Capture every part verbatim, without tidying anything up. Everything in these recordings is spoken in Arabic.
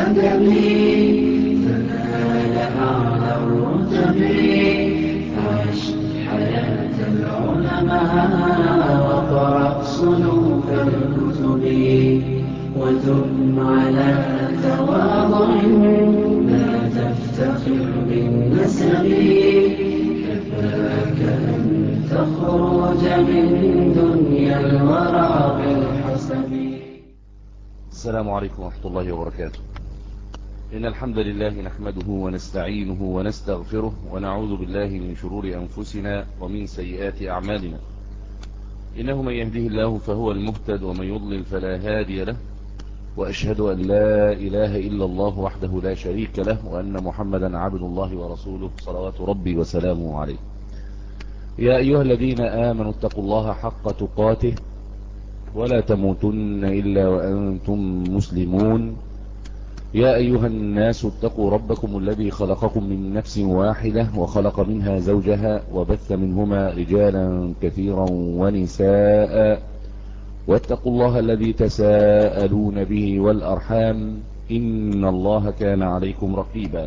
الأدب فنال أعلى الرتب، عش حياة العلماء وقرأ صنوف الكتب، وثم على تواضع لا تفتخر بالنسب، كفاك أن تخرج من دنيا الورع بالحسب. السلام عليكم ورحمة الله وبركاته. إن الحمد لله نحمده ونستعينه ونستغفره ونعوذ بالله من شرور أنفسنا ومن سيئات أعمالنا. إنه من يهده الله فهو المهتد ومن يضلل فلا هادي له، وأشهد أن لا إله إلا الله وحده لا شريك له، وأن محمدا عبد الله ورسوله صلوات ربي وسلامه عليه. يا أيها الذين آمنوا اتقوا الله حق تقاته ولا تموتن إلا وأنتم مسلمون. يا أيها الناس اتقوا ربكم الذي خلقكم من نفس واحدة وخلق منها زوجها وبث منهما رجالا كثيرا ونساء، واتقوا الله الذي تساءلون به والأرحام إن الله كان عليكم رقيبا.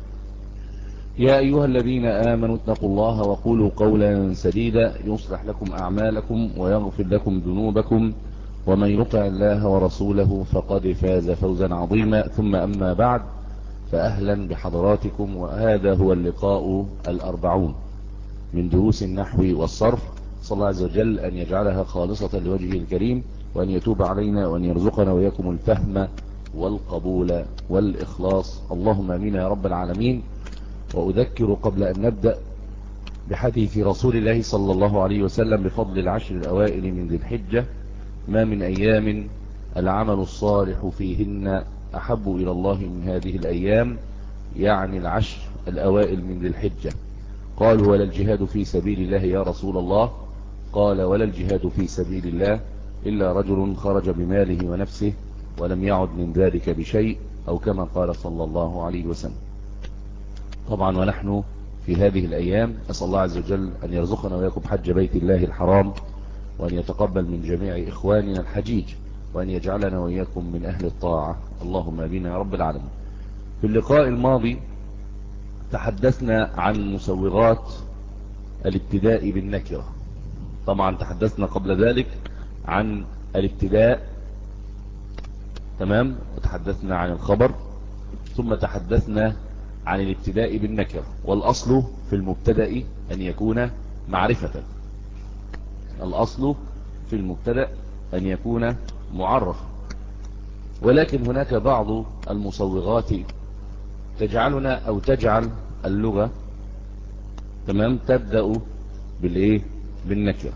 يا أيها الذين آمنوا اتقوا الله وقولوا قولا سديدا يصلح لكم أعمالكم ويغفر لكم ذنوبكم، ومن يطع الله ورسوله فقد فاز فوزا عظيما. ثم أما بعد، فأهلا بحضراتكم، وهذا هو اللقاء الأربعون من دروس النحو والصرف. صلى الله عز وجل أن يجعلها خالصة لوجهه الكريم، وأن يتوب علينا وأن يرزقنا وإياكم الفهم والقبول والإخلاص، اللهم آمين يا رب العالمين. وأذكر قبل أن نبدأ بحديث رسول الله صلى الله عليه وسلم بفضل العشر الأوائل من ذي الحجة: ما من أيام العمل الصالح فيهن أحب إلى الله من هذه الأيام، يعني العشر الأوائل من ذي الحجة. قالوا: ولا الجهاد في سبيل الله يا رسول الله؟ قال: ولا الجهاد في سبيل الله إلا رجل خرج بماله ونفسه ولم يعد من ذلك بشيء، أو كما قال صلى الله عليه وسلم. طبعا ونحن في هذه الأيام أسأل الله عز وجل أن يرزقنا وإياكم حج بيت الله الحرام، وأن يتقبل من جميع إخواننا الحجيج، وأن يجعلنا وإياكم من أهل الطاعة، اللهم آمين يا رب العالمين. في اللقاء الماضي تحدثنا عن مسوغات الابتداء بالنكرة. طبعا تحدثنا قبل ذلك عن الابتداء، تمام، وتحدثنا عن الخبر، ثم تحدثنا عن الابتداء بالنكرة. والأصل في المبتدأ أن يكون معرفة، الأصل في المبتدأ أن يكون معرفا، ولكن هناك بعض المصوغات تجعلنا أو تجعل اللغة، تمام، تبدأ بالإيه؟ بالنكرة.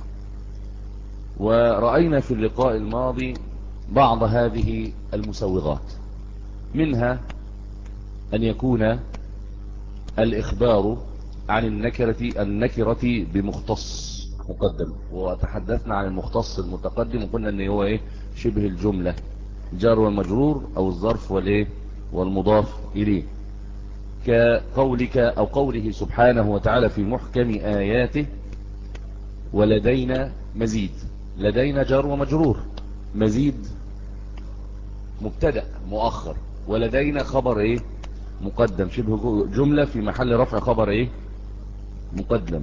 ورأينا في اللقاء الماضي بعض هذه المسوغات، منها أن يكون الإخبار عن النكرة النكرة بمختص مقدم، وتحدثنا عن المختص المتقدم وقلنا أنه هو إيه؟ شبه الجملة، جار والمجرور أو الظرف والإيه؟ والمضاف إليه، كقولك أو قوله سبحانه وتعالى في محكم آياته: ولدينا مزيد. لدينا جار ومجرور، مزيد مبتدأ مؤخر، ولدينا خبر إيه؟ مقدم، شبه جملة في محل رفع خبر إيه؟ مقدم.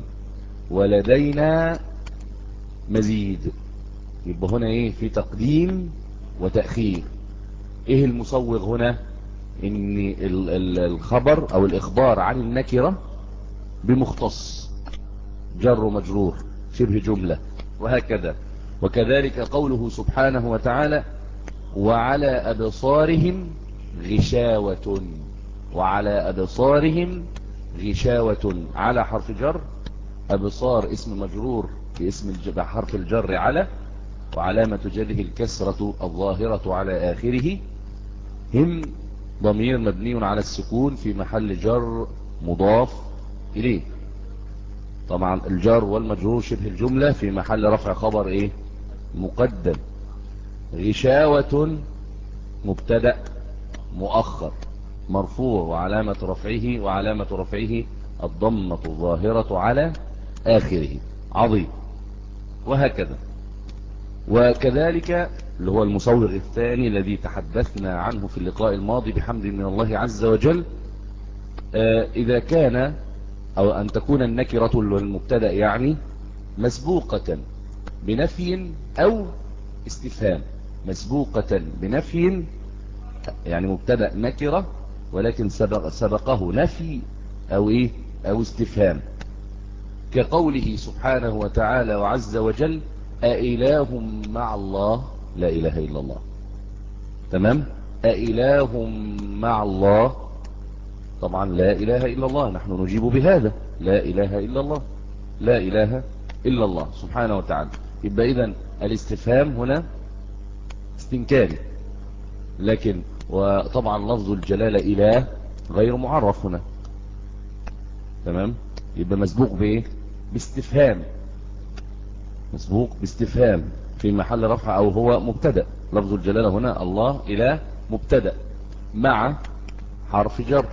ولدينا مزيد، يبقى هنا إيه؟ في تقديم وتأخير. إيه المصوغ هنا؟ إن الخبر أو الإخبار عن النكرة بمختص، جر ومجرور، شبه جملة، وهكذا. وكذلك قوله سبحانه وتعالى: وعلى أبصارهم غشاوة. وعلى أبصارهم غشاوة، على حرف جر، أبصار اسم مجرور باسم حرف الجر على، وعلامة جره الكسرة الظاهرة على آخره، هم ضمير مبني على السكون في محل جر مضاف إليه. طبعا الجار والمجرور شبه الجملة في محل رفع خبر إيه؟ مقدم. غشاوة مبتدأ مؤخر مرفوع، وعلامة رفعه وعلامة رفعه الضمة الظاهرة على آخره. عظيم. وهكذا. وكذلك اللي هو المصور الثاني الذي تحدثنا عنه في اللقاء الماضي بحمد من الله عز وجل. آه إذا كان أو أن تكون النكرة المبتدأ يعني مسبوقة بنفي أو استفهام، مسبوقة بنفي يعني مبتدأ نكرة ولكن سبق سبقه نفي أو إيه أو استفهام، كقوله سبحانه وتعالى وعز وجل أإله مع الله لا إله إلا الله. تمام. أإله مع الله، طبعا لا إله إلا الله، نحن نجيب بهذا لا إله إلا الله، لا إله إلا الله سبحانه وتعالى. يبقى إذن الاستفهام هنا استنكاري، لكن وطبعا لفظ الجلالة إله غير معرف هنا. تمام. يبقى مسبوق بإيه؟ باستفهام، مسبوق باستفهام في محل رفع أو هو مبتدأ. لفظ الجلالة هنا الله إله مبتدأ مع حرف جر.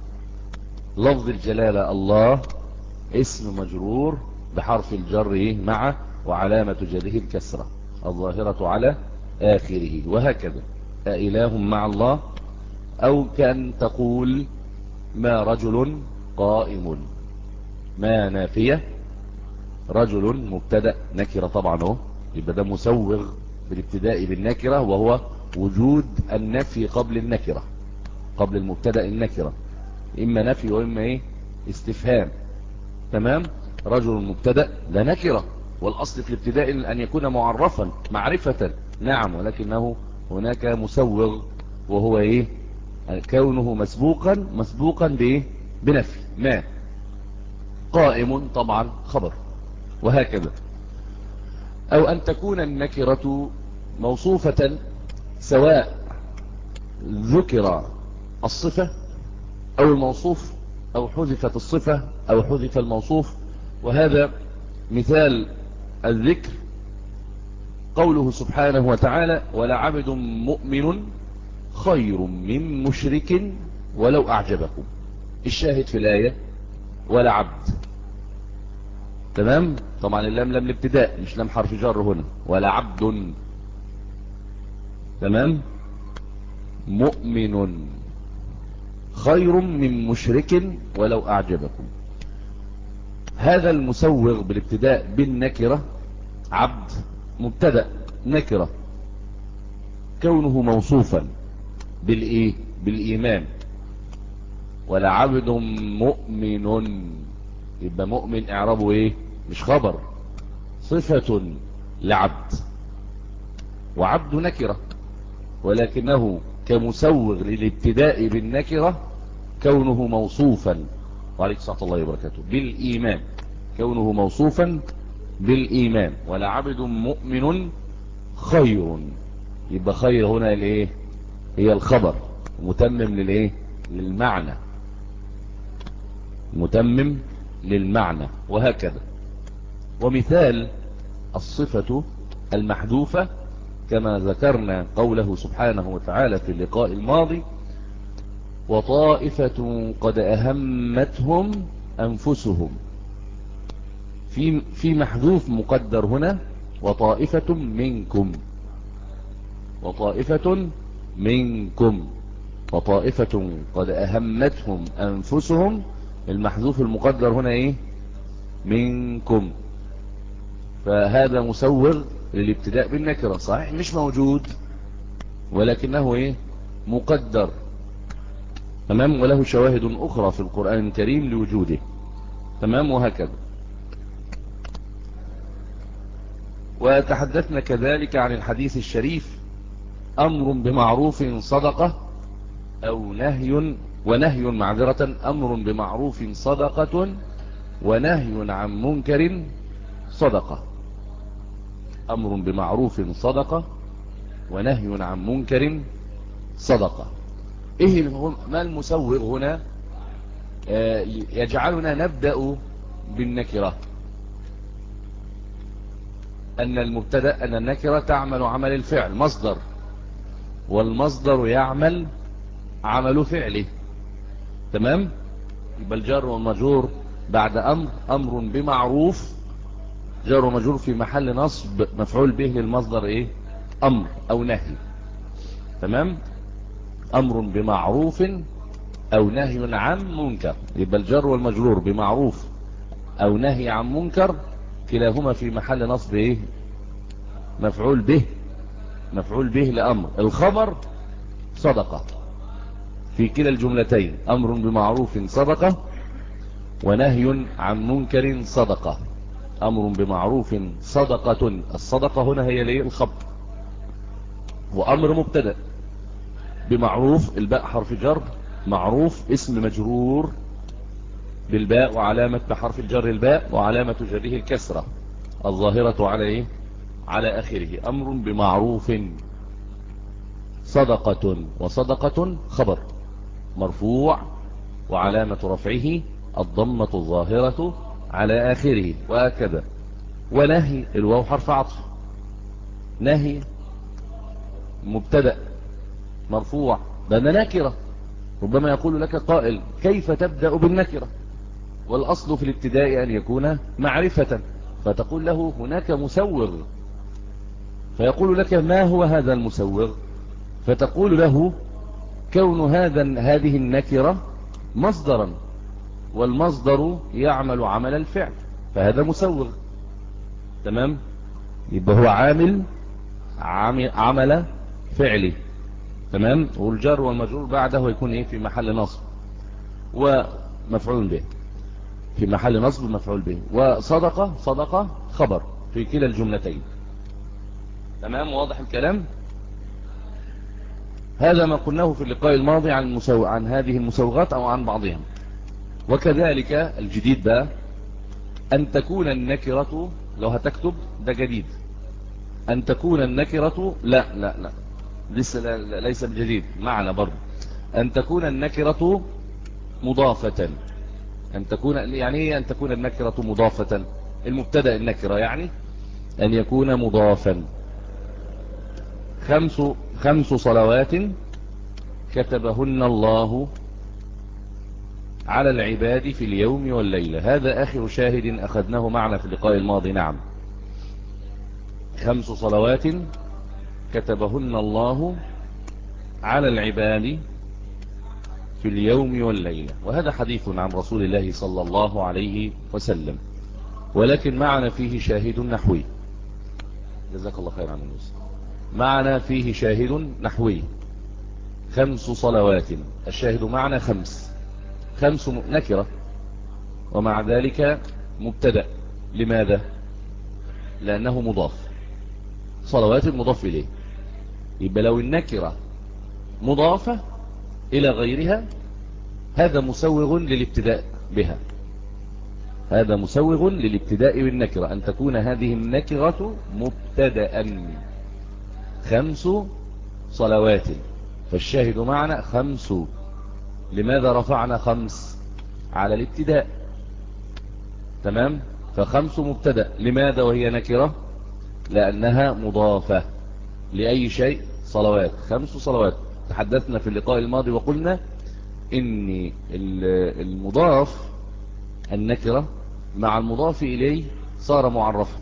لفظ الجلالة الله اسم مجرور بحرف الجر إيه؟ مع وعلامة جره الكسرة الظاهرة على آخره، وهكذا. أإله مع الله، أو كان تقول ما رجل قائم، ما نافية، رجل مبتدأ نكرة طبعا اهو، يبقى ده مسوغ بالابتداء بالنكرة، وهو وجود النفي قبل النكرة، قبل المبتدأ النكرة، إما نفي وإما إيه استفهام. تمام. رجل مبتدأ لا نكرة، والأصل في الابتداء أن يكون معرفا معرفة، نعم، ولكنه هناك مسوغ وهو إيه كونه مسبوقا مسبوقا بإيه بنفي. ما قائم طبعا خبر، وهكذا. أو أن تكون النكرة موصوفة سواء ذكر الصفة أو الموصوف أو حذفت الصفة أو حذف الموصوف. وهذا مثال الذكر قوله سبحانه وتعالى ولعبد مؤمن خير من مشرك ولو أعجبكم. الشاهد في الآية ولا عبد. تمام. طبعا اللام لام الابتداء مش لام حرف جر هنا، ولا عبد. تمام. مؤمن خير من مشرك ولو أعجبكم. هذا المسوغ بالابتداء بالنكرة عبد مبتدأ نكرة، كونه موصوفا بالإيه بالإيمان. ولا عبد مؤمن، يبقى مؤمن اعرابه ايه مش خبر، صفة لعبد، وعبد نكرة، ولكنه كمسوغ للابتداء بالنكرة كونه موصوفا، وعليك صلى الله وبركاته، بالإيمان، كونه موصوفا بالإيمان. ولا عبد مؤمن خير، يبقى خير هنا الايه هي الخبر متمم للايه للمعنى، متمم للمعنى، وهكذا. ومثال الصفة المحذوفة كما ذكرنا قوله سبحانه وتعالى في اللقاء الماضي وطائفة قد أهمتهم أنفسهم. في في محذوف مقدر هنا وطائفة منكم، وطائفة منكم، وطائفة قد أهمتهم أنفسهم. المحذوف المقدر هنا ايه منكم، فهذا مسوغ للابتداء بالنكرة، صحيح مش موجود ولكنه ايه مقدر. تمام. وله شواهد اخرى في القرآن الكريم لوجوده. تمام. وهكذا. وتحدثنا كذلك عن الحديث الشريف امر بمعروف صدقة او نهي ونهي معذرة، امر بمعروف صدقة ونهي عن منكر صدقة. امر بمعروف صدقة ونهي عن منكر صدقة. ايه ما المسوغ هنا؟ آه يجعلنا نبدأ بالنكرة، ان المبتدأ ان النكرة تعمل عمل الفعل مصدر، والمصدر يعمل عمل فعله. تمام. يبقى الجار والمجرور بعد امر امر بمعروف، جار ومجرور في محل نصب مفعول به للمصدر ايه امر او نهي. تمام. امر بمعروف او نهي عن منكر، يبقى الجر والمجرور بمعروف او نهي عن منكر كلاهما في محل نصب ايه؟ مفعول به. مفعول به لامر. الخبر صدقة في كلا الجملتين، امر بمعروف صدقة ونهي عن منكر صدقة. امر بمعروف صدقة، الصدقة هنا هي ليه؟ الخبر. وامر مبتدأ بمعروف، الباء حرف جر، معروف اسم مجرور بالباء وعلامة بحرف الجر الباء وعلامة جره الكسرة الظاهرة على ايه؟ على اخره. امر بمعروف صدقة، وصدقة خبر مرفوع وعلامة رفعه الضمة الظاهرة على آخره، وهكذا. ونهي الواو حرف عطف، نهي مبتدأ مرفوع لأن نكرة. ربما يقول لك قائل كيف تبدأ بالنكرة والأصل في الابتداء أن يكون معرفة، فتقول له هناك مسوغ، فيقول لك ما هو هذا المسوغ؟ فتقول له كون هذا هذه النكرة مصدرا، والمصدر يعمل عمل الفعل، فهذا مسوغ. تمام. يبقى هو عامل عمل فعلي. تمام. والجر والمجرور بعده يكون ايه؟ في محل نصب ومفعول به، في محل نصب مفعول به. وصدقة صدقة خبر في كلا الجملتين. تمام. واضح الكلام. هذا ما قلناه في اللقاء الماضي عن المسو... عن هذه المسوغات او عن بعضها. وكذلك الجديد بقى ان تكون النكرة، لو هتكتب ده جديد، ان تكون النكرة، لا لا لا لسه لا لا ليس بجديد معنا برضه. ان تكون النكرة مضافة. ان تكون يعني ايه ان تكون النكرة مضافة؟ المبتدأ النكرة يعني ان يكون مضافا. خمس خمس صلوات كتبهن الله على العباد في اليوم والليلة. هذا آخر شاهد أخذناه معنا في اللقاء الماضي. نعم. خمس صلوات كتبهن الله على العباد في اليوم والليلة، وهذا حديث عن رسول الله صلى الله عليه وسلم، ولكن معنا فيه شاهد نحوي. جزاك الله خير عن الناس. معنا فيه شاهد نحوي. خمس صلوات، الشاهد معنا خمس، خمس نكرة ومع ذلك مبتدأ. لماذا؟ لأنه مضاف. صلوات مضاف إليه. يبقى لو النكرة مضافة إلى غيرها هذا مسوغ للابتداء بها، هذا مسوغ للابتداء بالنكرة، أن تكون هذه النكرة مبتدأ. خمس صلوات، فالشاهد معنا خمس. لماذا رفعنا خمس؟ على الابتداء. تمام. فخمس مبتدأ. لماذا وهي نكرة؟ لأنها مضافة لأي شيء. صلوات، خمس صلوات. تحدثنا في اللقاء الماضي وقلنا إن المضاف النكرة مع المضاف إليه صار معرفا،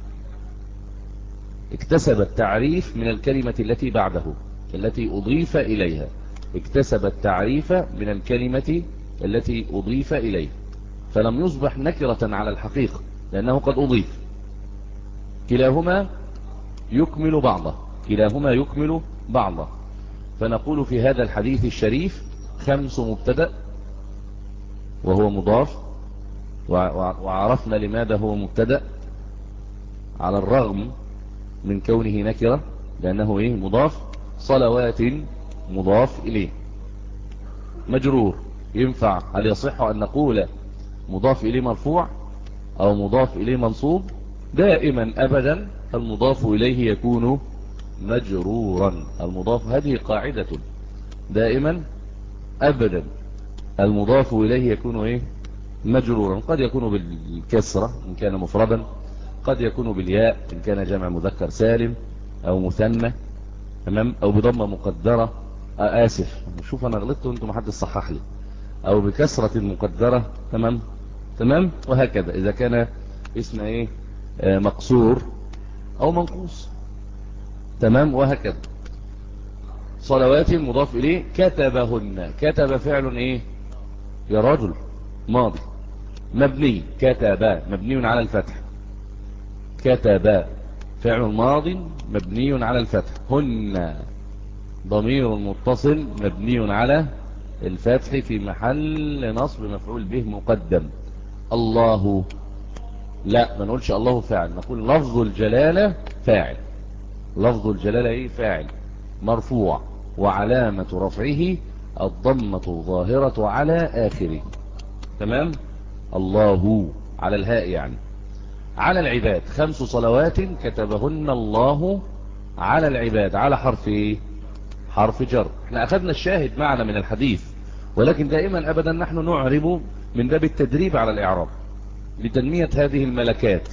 اكتسب التعريف من الكلمة التي بعده التي أضيف إليها، اكتسب التعريف من الكلمة التي أضيف إليه، فلم يصبح نكرة على الحقيقة لأنه قد أضيف. كلاهما يكمل بعضه، كلاهما يكمل بعضه. فنقول في هذا الحديث الشريف خمس مبتدأ وهو مضاف، وعرفنا لماذا هو مبتدأ على الرغم من كونه نكرة لأنه إيه؟ مضاف. صلوات مضاف إليه مجرور. ينفع هل يصح أن نقول مضاف إليه مرفوع أو مضاف إليه منصوب؟ دائما أبدا المضاف إليه يكون مجرورا. المضاف، هذه قاعدة دائما أبدا المضاف إليه يكون إيه؟ مجرورا. قد يكون بالكسرة إن كان مفردا، قد يكون بالياء إن كان جمع مذكر سالم أو مثنى. تمام. أو بضمة مقدرة، آسف شوف أنا غلطت وأنتم محدش صحح لي، أو بكسرة مقدرة. تمام. تمام. وهكذا إذا كان اسم إيه؟ آه مقصور أو منقوص. تمام. وهكذا صلوات مضاف إليه. كتبهن، كتب فعل إيه يا رجل؟ ماضي مبني. كتب مبني على الفتح. كتب فعل ماض مبني على الفتح. هن ضمير متصل مبني على الفتح في محل نصب مفعول به مقدم. الله، لا ما نقولش الله فاعل، نقول لفظ الجلالة فاعل. لفظ الجلالة ايه؟ فاعل مرفوع، وعلامة رفعه الضمة الظاهرة على آخره. تمام. الله على الهاء يعني. على العباد خمس صلوات كتبهن الله على العباد. على حرف ايه؟ حرف جر. احنا اخذنا الشاهد معنا من الحديث، ولكن دائما ابدا نحن نعرب من باب التدريب على الاعراب لتنمية هذه الملكات.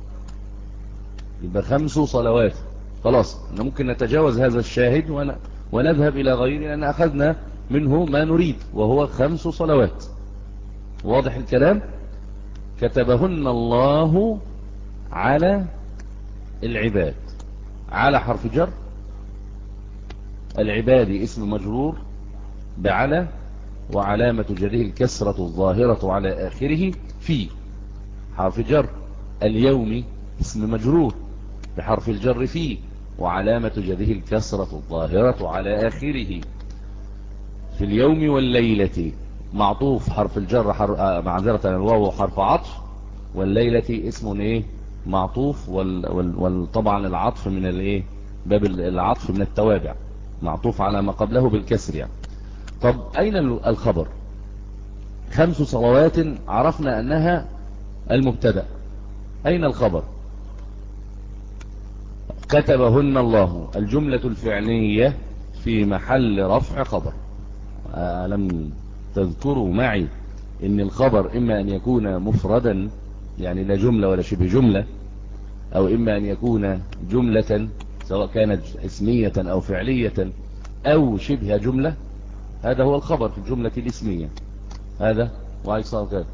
يبقى خمس صلوات خلاص، ممكن نتجاوز هذا الشاهد ونذهب الى غيره، لان اخذنا منه ما نريد وهو خمس صلوات. واضح الكلام؟ كتبهن الله على العباد. على حرف جر، العباد اسم مجرور بعلى، وعلامة جره الكسرة الظاهرة على آخره. في حرف جر. اليوم اسم مجرور بحرف الجر في، وعلامة جره الكسرة الظاهرة على آخره. في اليوم والليلة معطوف حرف الجر حر... آه معذرة الواو حرف عطف، والليلة اسم ايه؟ معطوف، وال... وال... وال... طبعا العطف من الايه؟ باب العطف من التوابع، معطوف على ما قبله بالكسر يعني. طب اين الخبر؟ خمس صلوات عرفنا انها المبتدأ، اين الخبر؟ كتبهن الله الجملة الفعلية في محل رفع خبر. ألم تذكروا معي ان الخبر اما ان يكون مفردا يعني لا جملة ولا شبه جملة، او اما ان يكون جملة سواء كانت اسمية او فعلية او شبه جملة. هذا هو الخبر في الجملة الاسمية. هذا وعليك الصلاة والسلام.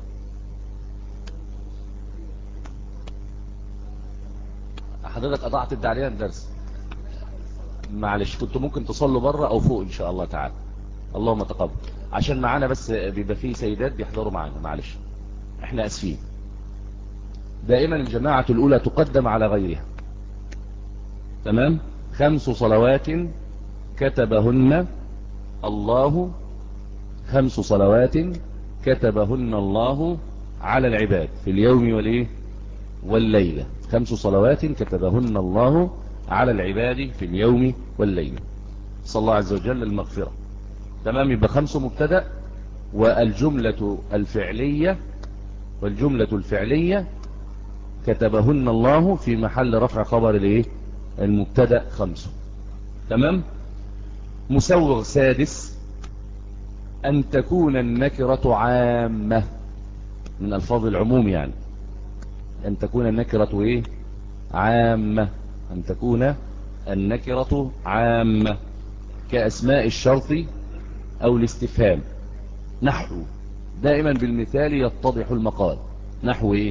حضرتك قطعت الدعلية الدرس، معلش كنت ممكن تصلوا بره او فوق ان شاء الله تعالى. اللهم تقبل، عشان معانا بس بيبقى فيه سيدات بيحضروا معانا، معلش احنا اسفين. دائما الجماعة الاولى تقدم على غيرها. تمام. خمس صلوات كتبهن الله، خمس صلوات كتبهن الله على العباد في اليوم والايه والليلة. خمس صلوات كتبهن الله على العباد في اليوم والليلة. صلى الله عز وجل المغفرة. تمام. يبقى خمس مبتدأ، والجملة الفعلية والجملة الفعلية كتبهن الله في محل رفع خبر الايه؟ المبتدأ خمس. تمام. مسوغ سادس أن تكون النكرة عامة، من ألفاظ العموم يعني. أن تكون النكرة إيه؟ عامة. أن تكون النكرة عامة كأسماء الشرط أو الاستفهام. نحو دائما بالمثال يتضح المقال. نحو إيه؟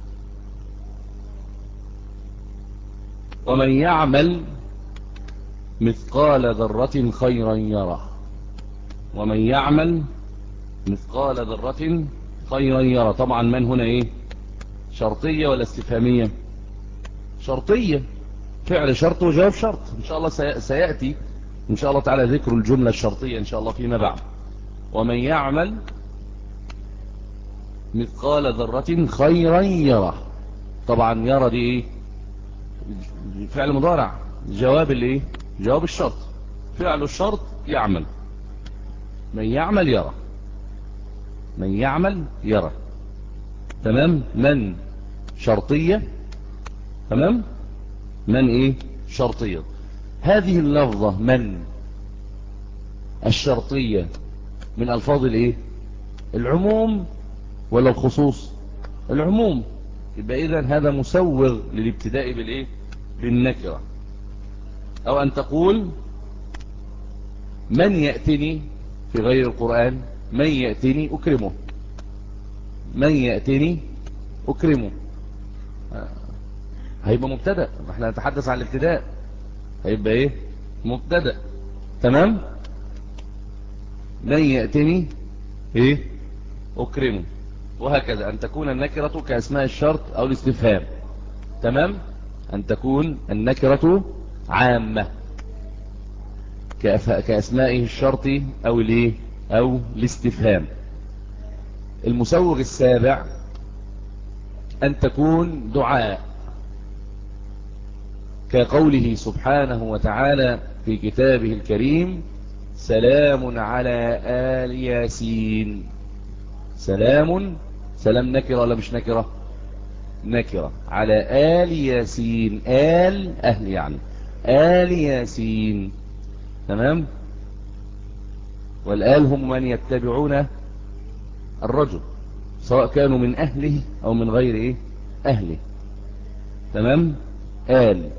ومن يعمل مثقال ذرة خيرا يره. ومن يعمل مثقال ذرة خيرا يره. طبعا من هنا ايه؟ شرطية ولا استفهامية؟ شرطية، فعل شرط وجواب شرط. ان شاء الله سيأتي ان شاء الله تعالى ذكر الجملة الشرطية ان شاء الله فيما بعد. ومن يعمل مثقال ذرة خيرا يره. طبعا يرى دي ايه؟ فعل مضارع، جواب الايه؟ جواب الشرط. فعل الشرط يعمل. من يعمل يرى. من يعمل يرى. تمام. من شرطية. تمام. من ايه؟ شرطية. هذه اللفظة من الشرطية من الفاظ الايه؟ العموم ولا الخصوص؟ العموم. يبقى اذا هذا مسوغ للابتداء بالايه؟ بالنكرة. او ان تقول من يأتني في غير القرآن، من يأتني أكرمه. من يأتني أكرمه هيبقى مبتدأ، احنا نتحدث عن الابتداء. هيبقى ايه؟ مبتدأ. تمام. من يأتني ايه؟ اكرمه. وهكذا أن تكون النكرة كأسماء الشرط او الاستفهام. تمام. أن تكون النكرة عامة كأسمائه الشرط او الايه او الاستفهام. المسوغ السابع أن تكون دعاء، كقوله سبحانه وتعالى في كتابه الكريم: سلام على آل ياسين. سلام، سلام نكرة ولا مش نكرة؟ نكرة. على آل ياسين، آل أهل يعني، آل ياسين. تمام. والآل هم من يتبعون الرجل، سواء كانوا من أهله أو من غير إيه؟ أهله. تمام. آل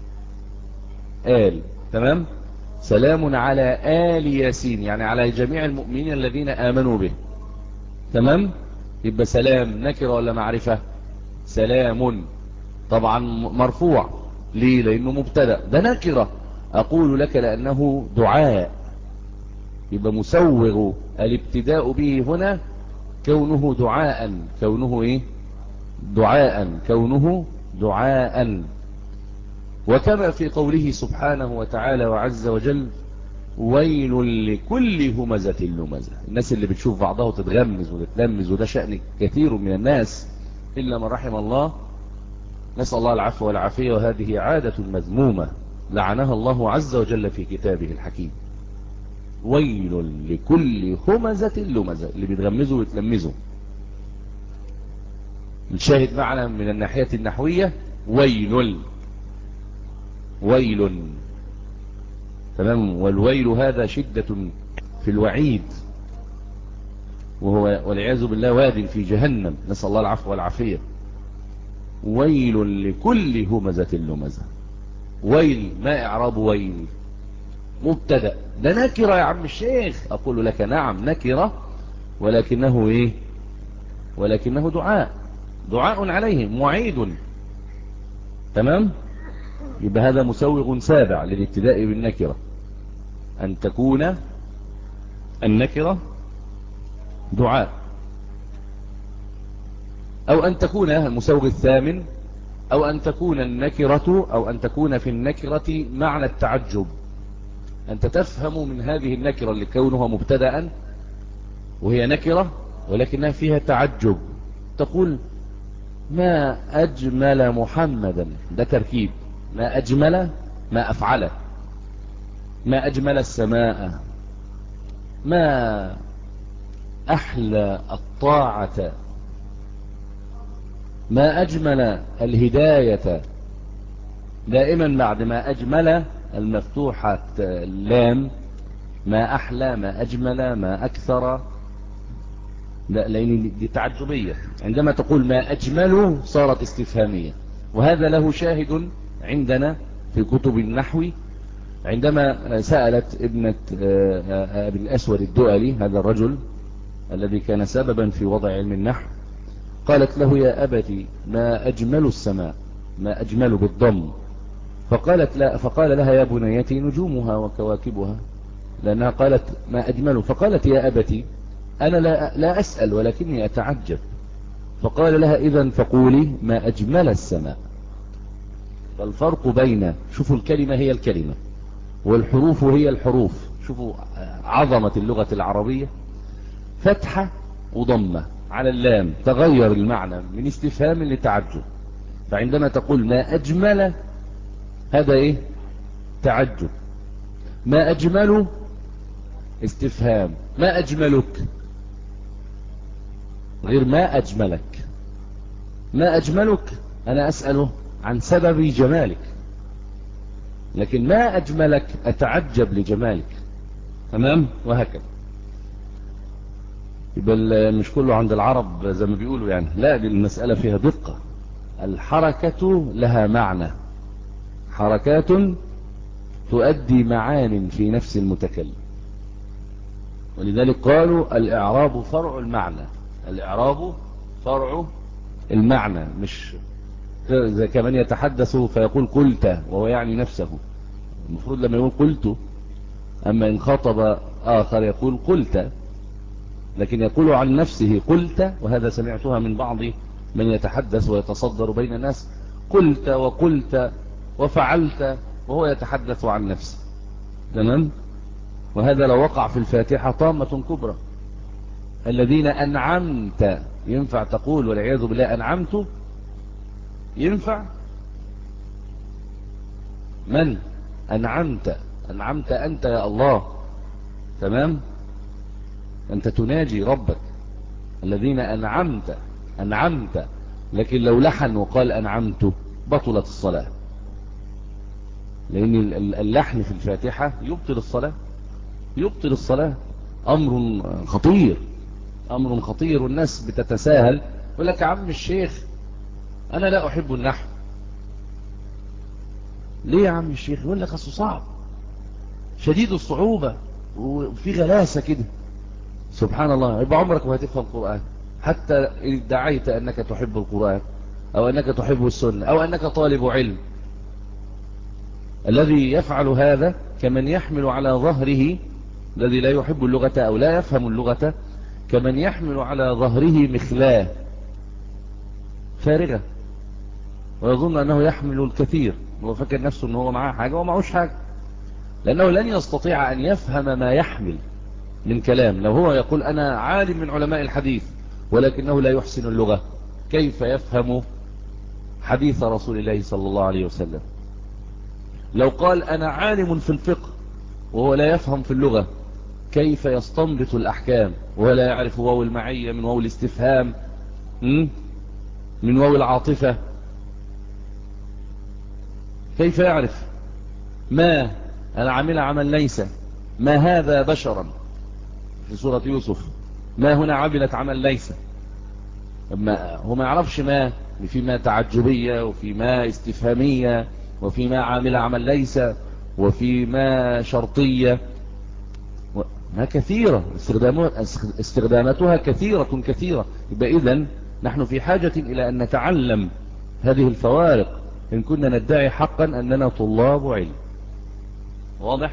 آل. تمام. سلام على آل ياسين يعني على جميع المؤمنين الذين آمنوا به. تمام. يبقى سلام نكرة ولا معرفة؟ سلام طبعا مرفوع. ليه؟ لأنه مبتدأ. ده نكرة أقول لك لأنه دعاء، يبقى مسوغ الابتداء به هنا كونه دعاء. كونه ايه؟ دعاء. كونه دعاء. وكما في قوله سبحانه وتعالى وعز وجل: ويل لكل همزة لمزة. الناس اللي بتشوف بعضها وتتغمز وتتلمز، وده شأن كثير من الناس إلا من رحم الله، نسأل الله العفو والعافية، وهذه عادة مذمومة لعنها الله عز وجل في كتابه الحكيم. ويل لكل همزة لمزة، اللي بيتغمزوا ويتلمزوا. الشاهد معنا من الناحية النحوية ويل، ويل. تمام. والويل هذا شدة في الوعيد، وهو والعياذ بالله واد في جهنم، نسأل الله العفو والعافية. ويل لكل همزة لمزة. ويل، ما إعراب ويل؟ مبتدأ. ده نكرة يا عم الشيخ. أقول لك نعم نكرة، ولكنه إيه؟ ولكنه دعاء، دعاء عليهم، معيد. تمام. يبقى هذا مسوغ سابع للابتداء بالنكرة، أن تكون النكرة دعاء. أو أن تكون المسوغ الثامن، أو أن تكون النكرة، أو أن تكون في النكرة معنى التعجب. أنت تفهم من هذه النكرة اللي كونها مبتدأ وهي نكرة ولكنها فيها تعجب. تقول: ما أجمل محمدا. ده تركيب. ما أجمل، ما أفعل. ما أجمل السماء. ما أحلى الطاعة. ما أجمل الهداية. دائما بعد ما أجمل المفتوحة اللام، ما أحلى، ما أجمل، ما أكثر. لا، لأن دي تعجبية. عندما تقول ما أجمله صارت استفهامية. وهذا له شاهد عندنا في كتب النحو، عندما سألت ابنة أبي الأسود الدؤلي، هذا الرجل الذي كان سببا في وضع علم النحو، قالت له: يا أبتي ما أجمل السماء. ما أجمل بالضم. فقالت لا فقال لها: يا بنيتي نجومها وكواكبها، لأنها قالت ما أجمل. فقالت: يا أبتي أنا لا, لا أسأل ولكني أتعجب. فقال لها: إذن فقولي ما أجمل السماء. فالفرق بين، شوفوا الكلمة هي الكلمة والحروف هي الحروف. شوفوا عظمة اللغة العربية. فتحة وضمة على اللام، تغير المعنى من استفهام لتعجب. فعندما تقول ما أجمل، هذا إيه؟ تعجب. ما أجمل استفهام. ما أجملك غير ما أجملك. ما أجملك أنا أسأله عن سبب جمالك، لكن ما أجملك أتعجب لجمالك. تمام. وهكذا. يبقى مش كله عند العرب زي ما بيقولوا يعني، لا، المسألة فيها دقة. الحركة لها معنى، حركات تؤدي معان في نفس المتكلم. ولذلك قالوا الإعراب فرع المعنى. الإعراب فرع المعنى، مش زي كمان يتحدث فيقول قلت وهو يعني نفسه. المفروض لما يقول قلت، أما إن خاطب آخر يقول قلت، لكن يقول عن نفسه قلت، وهذا سمعتها من بعض من يتحدث ويتصدر بين الناس، قلت وقلت وفعلت، وهو يتحدث عن نفسه. تمام؟ وهذا لو وقع في الفاتحة طامة كبرى. الذين أنعمت، ينفع تقول والعياذ بالله أنعمت؟ ينفع؟ من أنعمت؟ أنعمت أنت يا الله. تمام؟ أنت تناجي ربك. الذين أنعمت، أنعمت. لكن لو لحن وقال أنعمت بطلت الصلاة، لأن اللحن في الفاتحة يبطل الصلاة، يبطل الصلاة. أمر خطير، أمر خطير. والناس بتتساهل، يقول لك يا عم الشيخ أنا لا أحب النحو. ليه يا عم الشيخ؟ يقول لك أصله صعب، شديد الصعوبة، وفي غلاسة كده. سبحان الله، يبقى عمرك ما هتفهم القرآن حتى إن ادعيت أنك تحب القرآن أو أنك تحب السنة أو أنك طالب علم. الذي يفعل هذا كمن يحمل على ظهره، الذي لا يحب اللغة أو لا يفهم اللغة، كمن يحمل على ظهره مخلاه فارغة، ويظن أنه يحمل الكثير، هو فكر نفسه أنه معاه حاجة ومعوش حاجة، لأنه لن يستطيع أن يفهم ما يحمل من كلام. لو هو يقول أنا عالم من علماء الحديث ولكنه لا يحسن اللغة، كيف يفهم حديث رسول الله صلى الله عليه وسلم؟ لو قال أنا عالم في الفقه وهو لا يفهم في اللغة، كيف يستنبط الأحكام وهو لا يعرف واو المعية من واو الاستفهام من واو العاطفة؟ كيف يعرف؟ ما أنا عامل عمل ليس، ما هذا بشرا في سورة يوسف، ما هنا عملت عمل ليس. ما هو ما يعرفش ما في ما تعجبية وفي ما استفهامية وفي ما عامل عمل ليس وفي ما شرطية، ما كثيرة استخداماتها كثيرة كثيرة. يبقى إذن نحن في حاجة إلى أن نتعلم هذه الفوارق إن كنا ندعي حقا أننا طلاب علم. واضح؟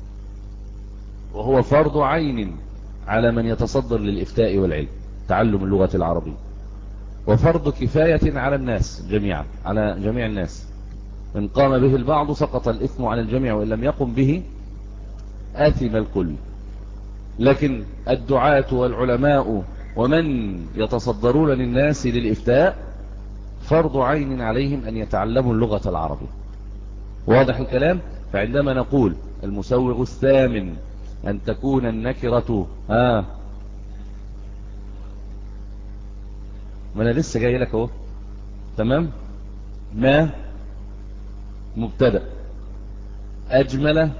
وهو فرض عين على من يتصدر للإفتاء والعلم تعلم اللغة العربية، وفرض كفاية على الناس جميعا، على جميع الناس. إن قام به البعض سقط الإثم على الجميع، وإن لم يقم به آثم الكل. لكن الدعاة والعلماء ومن يتصدرون للناس للإفتاء فرض عين عليهم أن يتعلموا اللغة العربية. واضح الكلام؟ فعندما نقول المسوغ الثامن أن تكون النكرة آه ما أنا لسه جاي لك اهو. تمام؟ ما مبتدأ، أجمل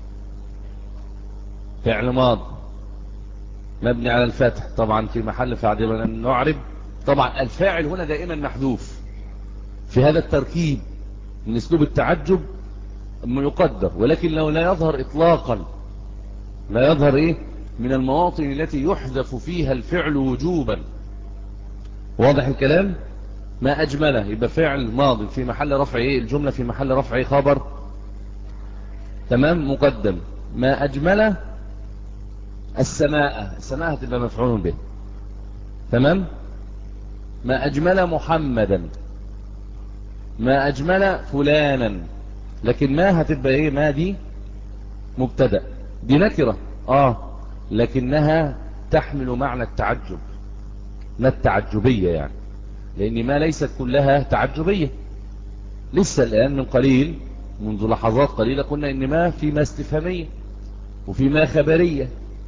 فعل ماض مبني على الفتح طبعا في محل فاعل نعرب. طبعا الفاعل هنا دائما محذوف في هذا التركيب من اسلوب التعجب يقدر، ولكن لو لا يظهر اطلاقا، لا يظهر ايه من المواطن التي يحذف فيها الفعل وجوبا. واضح الكلام؟ ما أجمله يبقى فعل ماضي في محل رفع ايه، الجملة في محل رفع ايه، خبر. تمام؟ مقدم. ما أجمله السماء، السماء هتبقى مفعول به. تمام؟ ما أجمل محمدا، ما أجمل فلانا. لكن ما هتبقى ايه؟ ما دي مبتدأ، دي نكرة اه لكنها تحمل معنى التعجب، ما التعجبية يعني، لأن ما ليست كلها تعجبية. لسه الآن من قليل، منذ لحظات قليلة، قلنا إن ما في ما استفهامية وفي ما خبرية.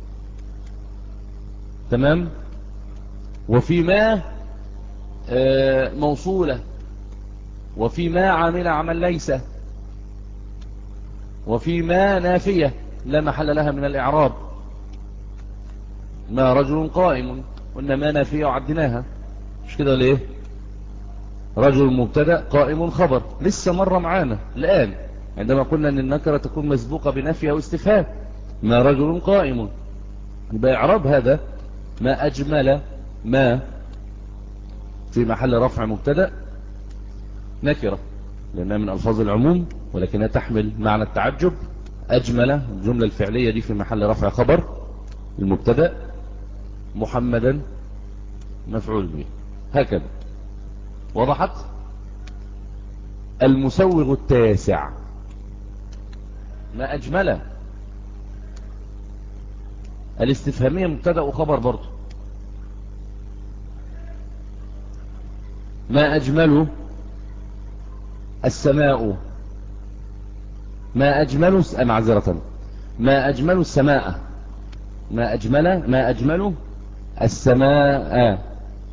تمام؟ وفي ما آه موصولة، وفي ما عامل عمل ليس، وفي ما نافية لا محل لها من الإعراب. ما رجل قائم، قلنا ما نافية وعدناها، مش كده ليه؟ رجل مبتدأ قائم خبر، لسه مرة معانا الآن عندما قلنا أن النكرة تكون مسبوقة بنفي أو استفهام. ما رجل قائم، يبقى إعراب هذا ما أجمل، ما في محل رفع مبتدأ نكرة لأنها من ألفاظ العموم، ولكنها تحمل معنى التعجب. أجمل الجملة الفعلية دي في محل رفع خبر المبتدأ، محمدا مفعول به، هكذا. وضحت؟ المسوغ التاسع، ما أجمله، الاستفهامية مبتدأ وخبر برضه. ما أجمله السماء، ما أجمل معذرة ما أجمل السماء، ما أجمل ما أجمل السماء،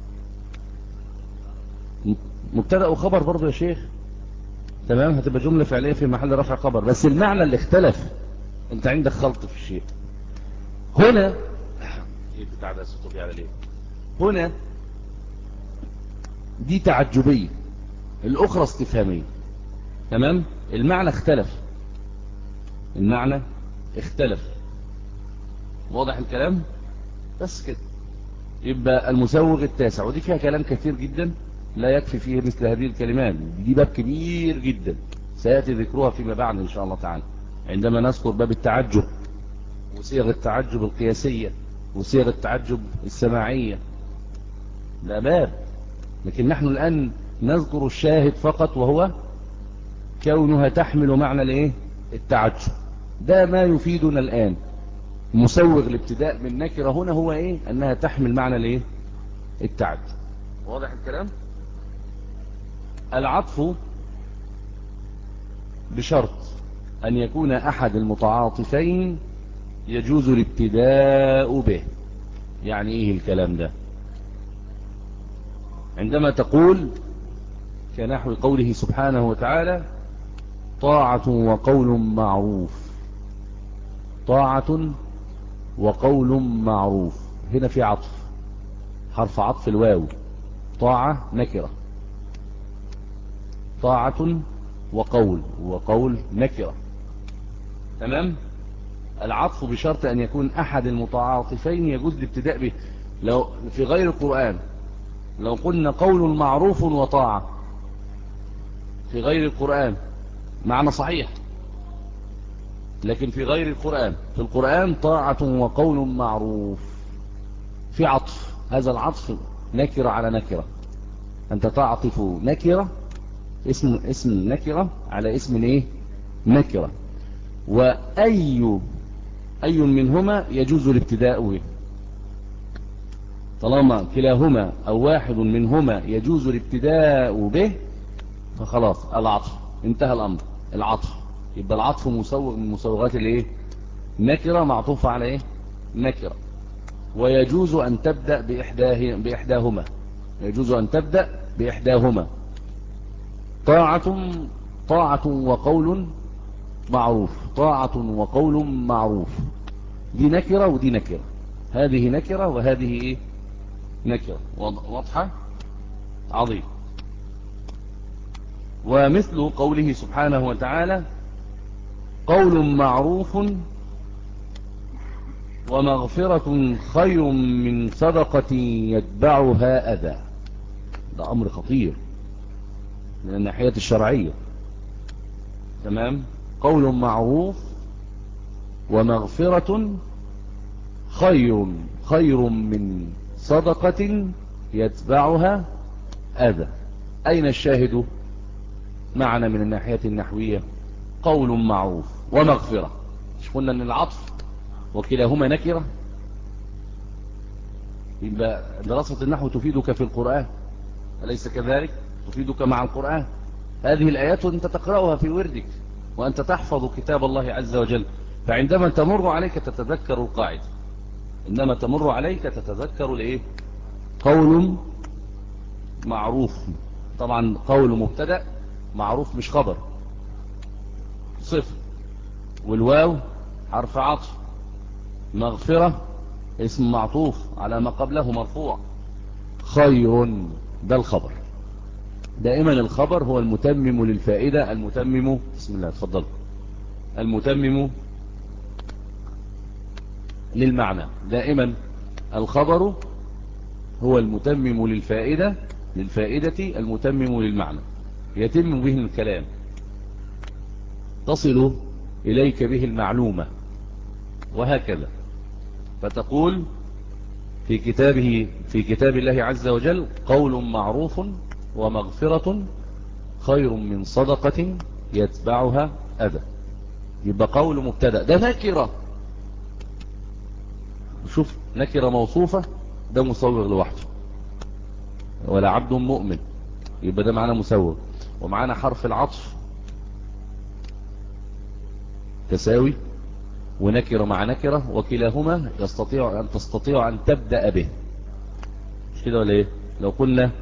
مبتدأ وخبر برضه يا شيخ. تمام، هتبقى جملة فعلية في محل رفع خبر، بس المعنى اللي اختلف، انت عندك خلط في الشيء هنا. ايه بتاع ده صوته على ليه؟ هنا دي تعجبية، الاخرى استفهامية. تمام، المعنى اختلف، المعنى اختلف. واضح الكلام؟ بس كده. يبقى المسوغ التاسع، ودي فيها كلام كثير جدا لا يكفي فيه مثل هذه الكلمات، دي باب كبير جدا سيأتي ذكرها فيما بعد إن شاء الله تعالى، عندما نذكر باب التعجب وصيغ التعجب القياسية وصيغ التعجب السماعية، لا باب. لكن نحن الآن نذكر الشاهد فقط، وهو كونها تحمل معنى الايه؟ التعجب. ده ما يفيدنا الآن. مسوغ الابتداء من نكرة هنا هو ايه؟ انها تحمل معنى الايه؟ التعجب. واضح الكلام؟ العطف بشرط ان يكون احد المتعاطفين يجوز الابتداء به. يعني ايه الكلام ده؟ عندما تقول كنحو قوله سبحانه وتعالى طاعة وقول معروف، طاعة وقول معروف، هنا في عطف، حرف عطف الواو، طاعة نكرة، طاعة وقول، وقول نكرة. تمام؟ العطف بشرط أن يكون أحد المتعاطفين يجوز الابتداء به. لو في غير القرآن لو قلنا قول معروف وطاعة في غير القرآن معنى صحيح، لكن في غير القرآن، في القرآن طاعة وقول معروف، في عطف، هذا العطف نكرة على نكرة، أنت تعطف نكرة، اسم اسم نكرة على اسم ايه؟ نكرة. وأي أي منهما يجوز الابتداء به، طالما كلاهما أو واحد منهما يجوز الابتداء به فخلاص العطف انتهى الأمر. العطف يبقى العطف مسوغ من مسوغات الايه؟ نكرة معطوفة على ايه؟ نكرة. ويجوز أن تبدأ بإحداه بإحداهما، يجوز أن تبدأ بإحداهما، طاعة طاعة وقول معروف، طاعة وقول معروف، دي نكرة ودي نكرة، هذه نكرة وهذه ايه؟ نكرة. واضحة؟ عظيم. ومثل قوله سبحانه وتعالى قول معروف ومغفرة خير من صدقة يتبعها أذى. ده أمر خطير من الناحية الشرعية. تمام؟ قول معروف ومغفرة خير خير من صدقة يتبعها أذى. أين الشاهد معنا من الناحية النحوية؟ قول معروف ومغفرة، مش قلنا أن العطف وكلاهما نكرة؟ يبقى دراسة النحو تفيدك في القرآن، أليس كذلك؟ تفيدك مع القرآن. هذه الآيات أنت تقرأها في وردك وأنت تحفظ كتاب الله عز وجل، فعندما تمر عليك تتذكر القاعدة، عندما تمر عليك تتذكر الايه؟ قول معروف. طبعا قول مبتدأ، معروف مش خبر، صفر، والواو حرف عطف، مغفرة اسم معطوف على ما قبله مرفوع، خير ده الخبر. دائما الخبر هو المتمم للفائدة، المتمم، بسم الله اتفضل، المتمم للمعنى. دائما الخبر هو المتمم للفائدة للفائدة المتمم للمعنى، يتم به الكلام. تصل إليك به المعلومة، وهكذا. فتقول في كتابه في كتاب الله عز وجل: قول معروف ومغفرة خير من صدقة يتبعها أذى. يبقى قول مبتدأ، ده نكرة، شوف نكرة موصوفة، ده مسوغ لوحده. ولا عبد مؤمن، يبقى ده معنا مسوغ. ومعنا حرف العطف تساوي ونكرة مع نكرة، وكلاهما يستطيع أن تستطيع أن تبدأ به. مش كده ولا ايه؟ لو قلنا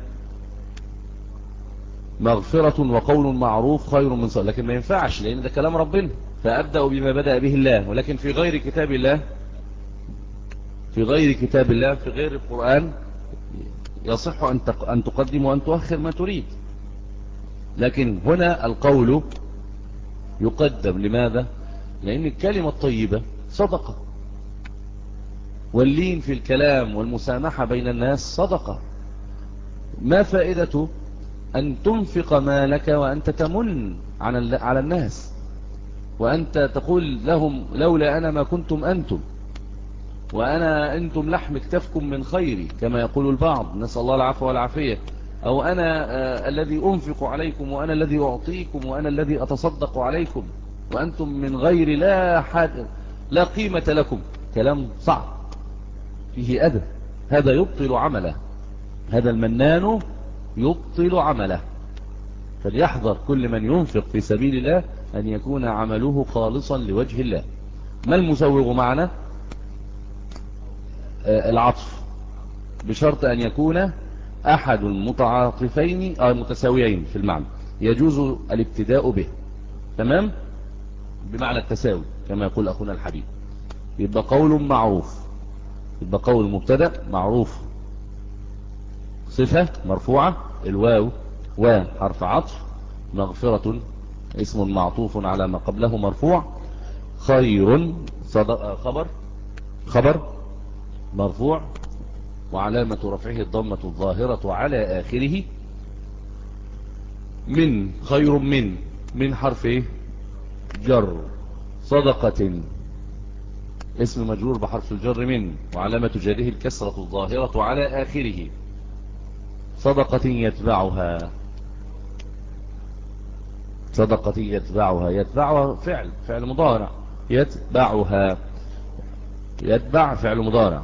مغفرة وقول معروف خير من صدقة، لكن ما ينفعش لأن ده كلام ربنا، فأبدأ بما بدأ به الله. ولكن في غير كتاب الله، في غير كتاب الله في غير القرآن يصح أن تقدم وأن تؤخر ما تريد. لكن هنا القول يقدم. لماذا؟ لأن الكلمة الطيبة صدقة، واللين في الكلام والمسامحة بين الناس صدقة. ما فائدة أن تنفق مالك وأنت تمن على الناس، وأنت تقول لهم لولا أنا ما كنتم أنتم، وأنا أنتم لحم اكتفكم من خيري كما يقول البعض، نسأل الله العفو والعافية. أو أنا آه الذي أنفق عليكم، وأنا الذي أعطيكم، وأنا الذي أتصدق عليكم، وأنتم من غير لا حد لا قيمة لكم. كلام صعب فيه أدب، هذا يبطل عمله، هذا المنان يبطل عمله. فليحذر كل من ينفق في سبيل الله أن يكون عمله خالصا لوجه الله. ما المسوغ معنا؟ آه العطف، بشرط أن يكون أحد المتعاطفين أو المتساويين في المعنى، يجوز الابتداء به. تمام؟ بمعنى التساوي كما يقول أخونا الحبيب. يبقى قول معروف، يبقى قول مبتدأ، معروف صفة مرفوعة، الواو وحرف عطف، مغفرة اسم معطوف على ما قبله مرفوع، خير خبر خبر مرفوع وعلامة رفعه الضمة الظاهرة على آخره، من خير من من حرف ايه؟ جر، صدقة اسم مجرور بحرف الجر من، وعلامة جره الكسرة الظاهرة على آخره، صدقة يتبعها، صدقة يتبعها، يتبعها فعل فعل مضارع، يتبعها يتبع فعل مضارع.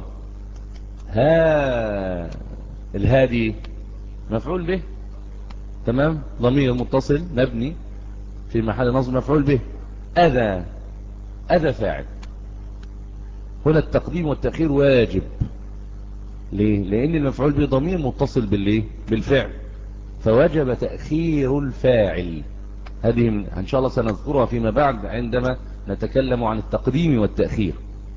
ها الهادي مفعول به، تمام، ضمير متصل مبني في محل نصب مفعول به. أذى أذى فاعل. هنا التقديم والتأخير واجب. ليه؟ لأن المفعول به ضمير متصل بالليه؟ بالفعل، فوجب تأخير الفاعل. هذه إن شاء الله سنذكرها فيما بعد عندما نتكلم عن التقديم والتأخير.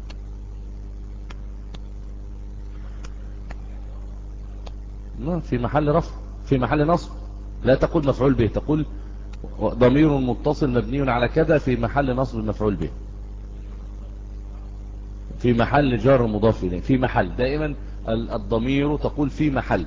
في محل رفع، في محل نصب. لا تقول مفعول به، تقول ضمير متصل مبني على كذا في محل نصب مفعول به، في محل جر مضاف إليه، في محل. دائما الضمير تقول في محل،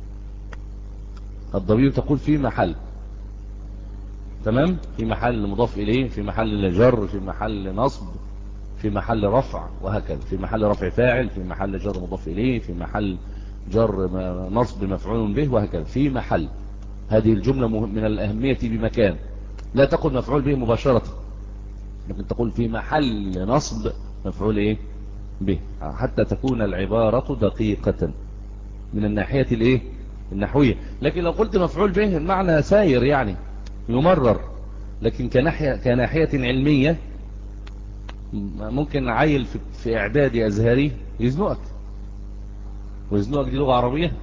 الضمير تقول في محل، تمام، في محل مضاف إليه، في محل جر، في محل نصب، في محل رفع، وهكذا. في محل رفع فاعل، في محل جر مضاف إليه، في محل جر نصب مفعول به، وهكذا. في محل. هذه الجملة من الأهمية بمكان. لا تقل مفعول به مباشرة، لكن تقول في محل نصب مفعول إيه به، حتى تكون العبارة دقيقة من الناحية الإيه النحوية. لكن لو قلت مفعول به المعنى ساير يعني يمرر، لكن كناحية كناحية علمية ممكن عيل في, في إعدادي أزهري يزنقك، ويزنقك دي لغة عربية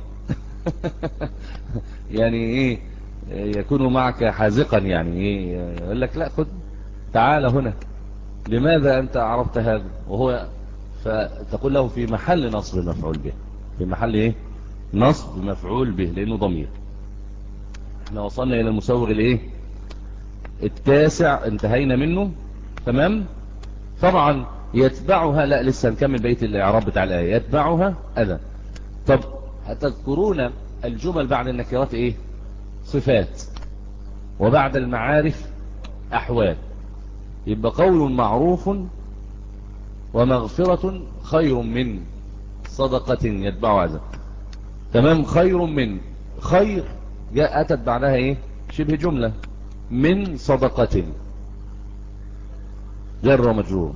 يعني إيه، يكون معك حازقا، يعني إيه، يقول لك لا خد تعال هنا، لماذا أنت عرفت هذا؟ وهو فتقول له في محل نصب مفعول به، في محل إيه نصب مفعول به، لأنه ضمير. احنا وصلنا إلى المسوغ الإيه التاسع، انتهينا منه. تمام. طبعا يتبعها، لا لسه نكمل بيت الإعراب بتاع الآية. يتبعها أذى. طب هتذكرون الجمل بعد النكرات إيه؟ صفات، وبعد المعارف أحوال. يبقى قول معروف ومغفرة خير من صدقة يتبعها أذى. تمام. خير من، خير جاء أتت بعدها إيه؟ شبه جملة. من صدقة جر ومجرور،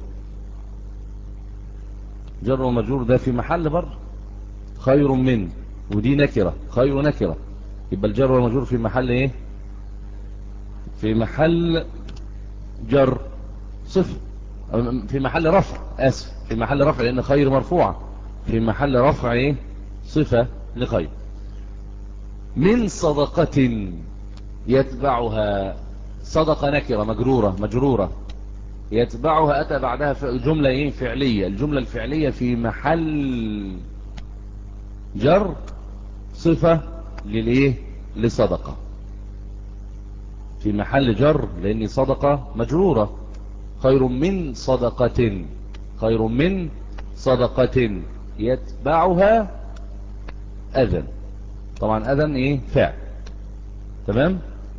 جر ومجرور ده في محل برضه خير من، ودي نكرة، خير نكرة، يبقى الجر والمجرور في محل ايه؟ في محل جر صفر، في محل رفع، اسف في محل رفع لان خير مرفوعة، في محل رفع ايه؟ صفة لخير. من صدقة يتبعها، صدقة نكرة مجرورة مجرورة، يتبعها أتى بعدها جملة ايه؟ فعلية. الجملة الفعلية في محل جر صفة للايه؟ لصدقة، في محل جر لان صدقة مجرورة. خير من صدقة، خير من صدقة يتبعها أذى. طبعا أذى ايه؟ فعل. تمام.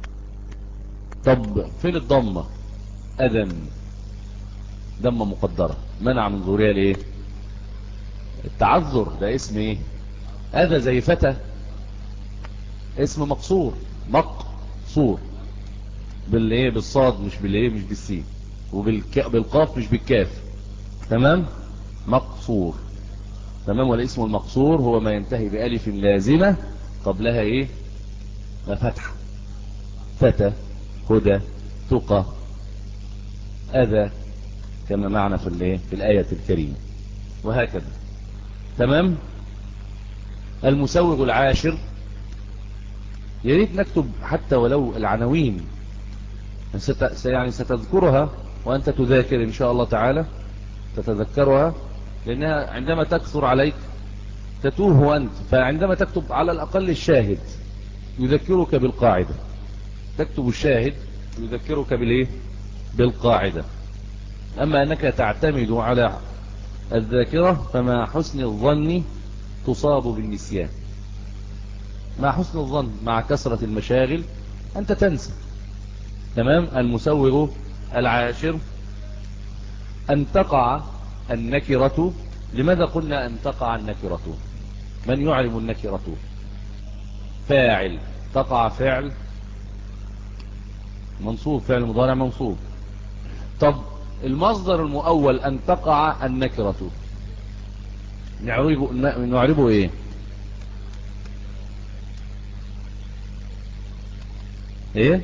طب فين الضمة؟ أذى ضمة مقدرة منع من ظهورها ليه؟ التعذر. ده اسم ايه؟ أذى زي فتى اسم مقصور، مقصور بالايه؟ بالصاد مش بالايه؟ مش بالسين، وبالقاف مش بالكاف. تمام. مقصور. تمام. والاسم المقصور هو ما ينتهي بألف لازمة قبلها ايه؟ فتحة. فتى، هدى، تقى، أذى، كما معنى في الايه؟ في الآية الكريمة، وهكذا. تمام. المسوغ العاشر، يا ريت نكتب حتى ولو العناوين، ست... يعني ستذكرها وأنت تذاكر إن شاء الله تعالى، تتذكرها، لأنها عندما تكثر عليك تتوه أنت. فعندما تكتب على الأقل الشاهد يذكرك بالقاعدة، تكتب الشاهد يذكرك بالإيه؟ بالقاعدة. أما أنك تعتمد على الذاكرة فمع حسن الظن تصاب بالنسيان. مع حسن الظن، مع كثرة المشاغل أنت تنسى. تمام. المسوغ العاشر أن تقع النكرة. لماذا قلنا أن تقع النكرة؟ من يعلم النكرة؟ فاعل، تقع فعل منصوب، فعل مضارع منصوب. طب المصدر المؤول أن تقع النكرة نعربه, نعربه ايه؟ ايه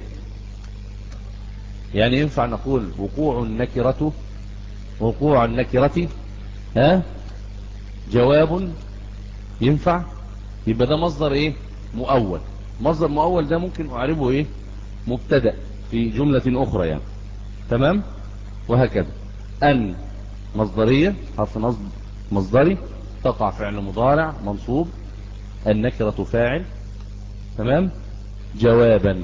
يعني؟ ينفع نقول وقوع النكرة، وقوع النكرة ها جواب؟ ينفع؟ يبقى ده مصدر ايه؟ مؤول. مصدر مؤول ده ممكن اعربه ايه؟ مبتدأ في جملة اخرى يعني. تمام. وهكذا. ان مصدرية، حرف نصب مصدري، تقع فعل مضارع منصوب، النكرة فاعل. تمام. جوابا،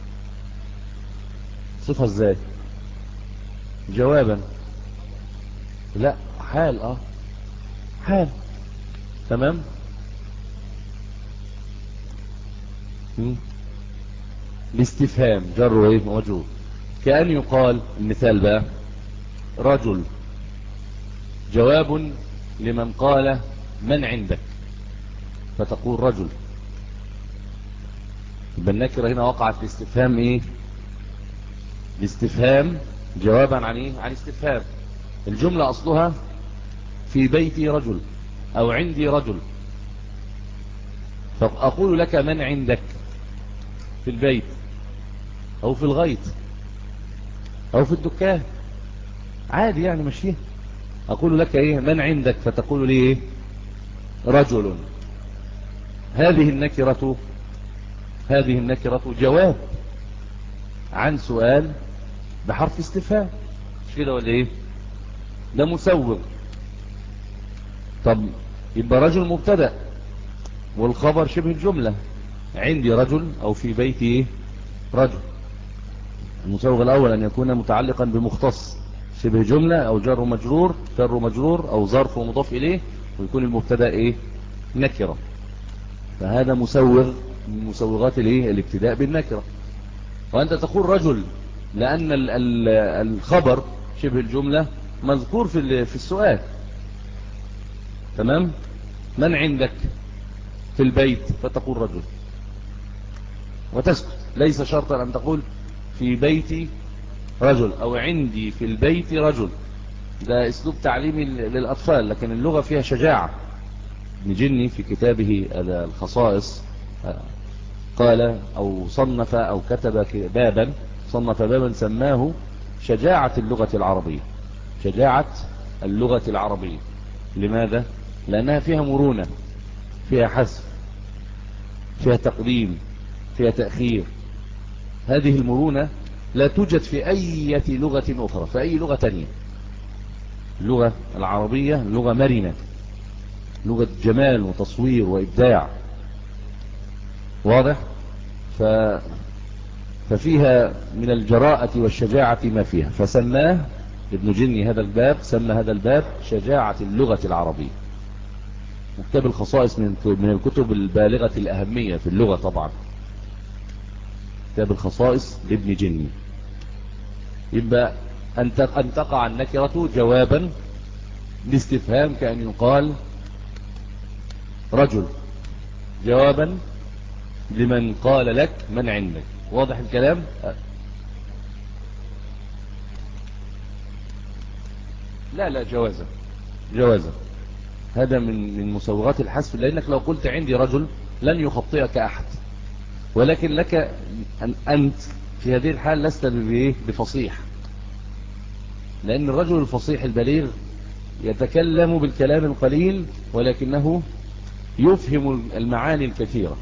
صفة ازاي؟ جوابا، لا حال، اه حال. تمام. الاستفهام جر وايه؟ ومجرور. كأن يقال، المثال بقى، رجل جواب لمن قال من عندك، فتقول رجل. يبقى النكرة هنا وقعت في استفهام ايه؟ الاستفهام جوابا عن ايه؟ عن استفهام. الجملة اصلها في بيتي رجل او عندي رجل، فاقول لك من عندك في البيت او في الغيط او في الدكان، عادي يعني مشيه. اقول لك ايه؟ من عندك، فتقول لي ايه؟ رجل. هذه النكرة، هذه النكرة جواب عن سؤال بحرف استفهام، مش كده ولا ايه؟ ده مسوغ. طب يبقى رجل مبتدأ والخبر شبه الجملة، عندي رجل او في بيتي ايه؟ رجل. المسوغ الاول ان يكون متعلقا بمختص، شبه جملة او جر ومجرور، جر ومجرور او ظرف ومضاف اليه، ويكون المبتدأ ايه؟ نكرة. فهذا مسوغ من مسوغات الايه؟ الابتداء بالنكرة. وانت تقول رجل لان ال ال الخبر شبه الجملة مذكور في في السؤال. تمام. من عندك في البيت فتقول رجل وتسكت، ليس شرطا أن تقول في بيتي رجل أو عندي في البيت رجل، ده اسلوب تعليمي للأطفال، لكن اللغة فيها شجاعة. ابن جني في كتابه الخصائص قال أو صنف أو كتب بابا، صنف بابا سماه شجاعة اللغة العربية. شجاعة اللغة العربية. لماذا؟ لأنها فيها مرونة، فيها حذف، فيها تقديم، فيها تأخير. هذه المرونة لا توجد في أي لغة أخرى، في أي لغة تانية. اللغة العربية لغة مرنة، لغة جمال وتصوير وإبداع. واضح؟ ف... ففيها من الجراءة والشجاعة ما فيها، فسماه ابن جني هذا الباب، سمى هذا الباب شجاعة اللغة العربية. كتاب الخصائص من من الكتب البالغة الأهمية في اللغة طبعا، كتاب الخصائص لابن جني. يبقى أن تقع النكرة جوابا لاستفهام، كأن يقال رجل، جوابا لمن قال لك من عندك. واضح الكلام؟ لا لا جوازا، جوازا. هذا من من مسوغات الحذف، لأنك لو قلت عندي رجل لن يخطئك أحد، ولكن لك أن أنت في هذه الحال لست بفصيح، لأن الرجل الفصيح البليغ يتكلم بالكلام القليل ولكنه يفهم المعاني الكثيرة.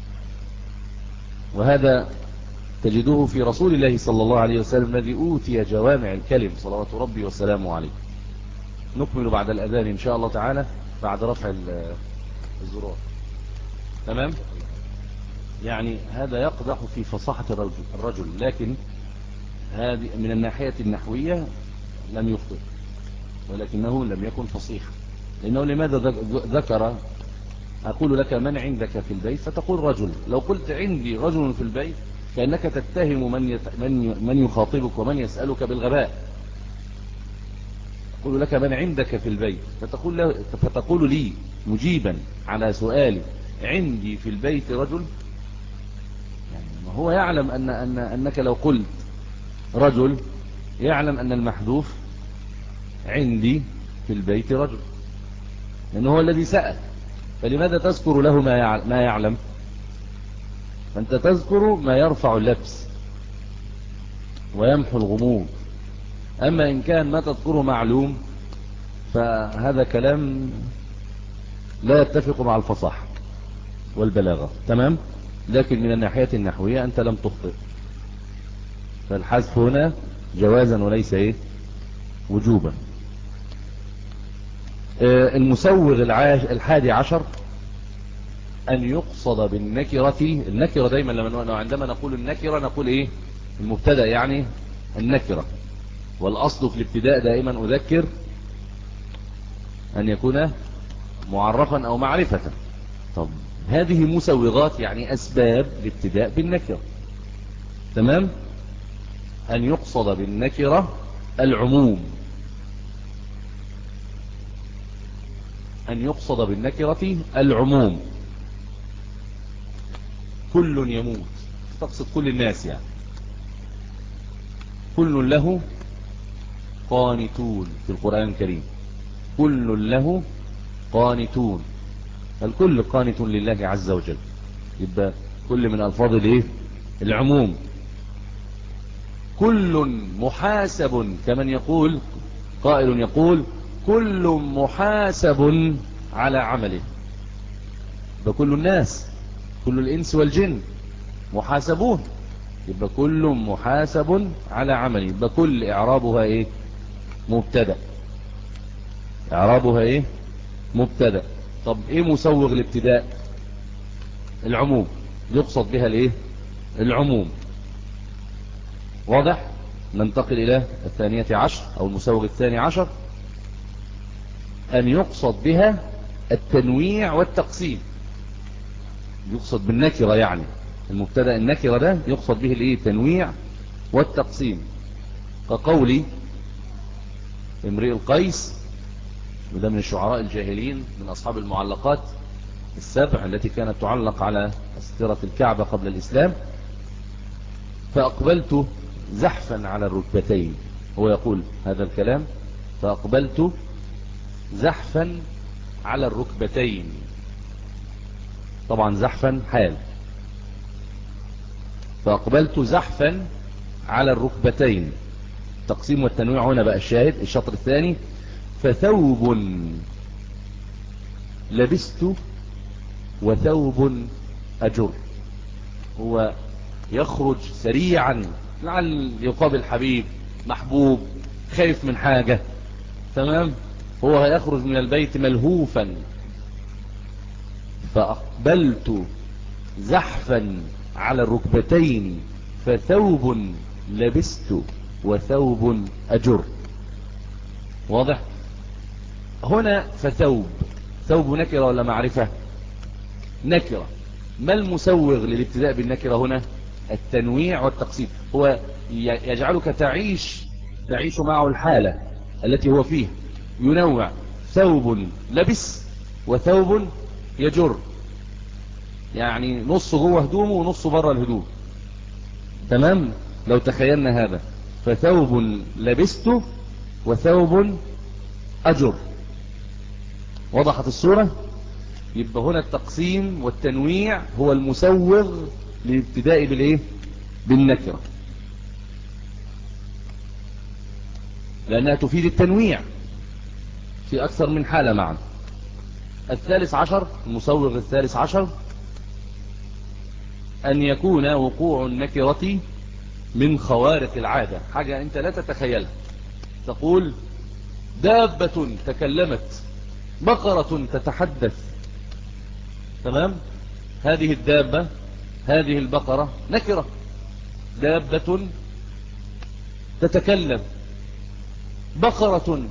وهذا تجدوه في رسول الله صلى الله عليه وسلم الذي أوتي جوامع الكلم صلوات ربي وسلامه عليه. نكمل بعد الأذان إن شاء الله تعالى، بعد رفع الزرار. تمام؟ يعني هذا يقدح في فصاحة الرجل, الرجل لكن هذه من الناحية النحوية لم يخطئ، ولكنه لم يكن فصيحا. لأنه لماذا ذكر أقول لك من عندك في البيت فتقول رجل؟ لو قلت عندي رجل في البيت كأنك تتهم من يت... من من يخاطبك ومن يسألك بالغباء. أقول لك من عندك في البيت فتقول له... فتقول لي مجيبا على سؤالي عندي في البيت رجل. يعني ما هو يعلم أن... أن... أنك لو قلت رجل يعلم أن المحذوف عندي في البيت رجل، لأنه هو الذي سأل. فلماذا تذكر له ما يعلم؟ فأنت تذكر ما يرفع اللبس ويمحو الغموض. أما إن كان ما تذكره معلوم فهذا كلام لا يتفق مع الفصاحة والبلاغة. تمام؟ لكن من الناحية النحوية أنت لم تخطئ، فالحذف هنا جوازا وليس إيه وجوبا. المسوغ الحادي عشر أن يقصد بالنكرة. النكرة دايما لما عندما نقول النكرة نقول إيه؟ المبتدأ يعني النكرة، والأصل في الابتداء دائما أذكر أن يكون معرفا أو معرفة. طب هذه مسوغات يعني أسباب الابتداء بالنكرة. تمام؟ أن يقصد بالنكرة العموم، أن يقصد بالنكرة العموم. كل يموت، تقصد كل الناس يعني. كل له قانتون في القرآن الكريم، كل له قانتون، الكل قانت لله عز وجل. يبقى كل من ألفاظ الايه العموم. كل محاسب، كمن يقول قائل يقول كل محاسب على عمله. بكل الناس، كل الإنس والجن محاسبون، يبقى كل محاسب على عمله. يبقى كل إعرابها إيه؟ مبتدأ. إعرابها إيه؟ مبتدأ. طب إيه مسوغ الابتداء؟ العموم، يقصد بها الإيه؟ العموم. واضح؟ ننتقل إلى الثانية عشر أو المسوغ الثاني عشر، أن يقصد بها التنويع والتقسيم. يقصد بالنكرة يعني المبتدأ النكرة ده يقصد به الايه؟ التنويع والتقسيم. كقولي امرئ القيس، وده من الشعراء الجاهلين من أصحاب المعلقات السبع التي كانت تعلق على أسترة الكعبة قبل الإسلام. فأقبلت زحفا على الركبتين، هو يقول هذا الكلام، فأقبلت زحفا على الركبتين، طبعا زحفا حال، فأقبلت زحفا على الركبتين، تقسيم والتنويع هنا بقى الشاهد الشطر الثاني. فثوب لبست وثوب أجر، هو يخرج سريعا لعل يقابل حبيب محبوب خايف من حاجة، تمام، هو يخرج من البيت ملهوفا. فأقبلت زحفا على الركبتين فثوب لبست وثوب أجر. واضح؟ هنا فثوب، ثوب نكرة ولا معرفة؟ نكرة. ما المسوغ للابتداء بالنكرة هنا؟ التنويع والتقسيم، هو يجعلك تعيش تعيش معه الحالة التي هو فيها، ينوع ثوب لبس وثوب يجر، يعني نص جوه هدومه ونص بره الهدوم، تمام. لو تخيلنا هذا، فثوب لبست وثوب أجر، وضحت الصورة؟ يبقى هنا التقسيم والتنويع هو المسوغ للابتداء بالايه؟ بالنكرة، لأنها تفيد التنويع في أكثر من حالة معا. الثالث عشر، المسوغ الثالث عشر، أن يكون وقوع النكرة من خوارق العادة، حاجة أنت لا تتخيلها. تقول دابة تكلمت، بقرة تتحدث، تمام، هذه الدابة هذه البقرة نكرة، دابة تتكلم، بقرة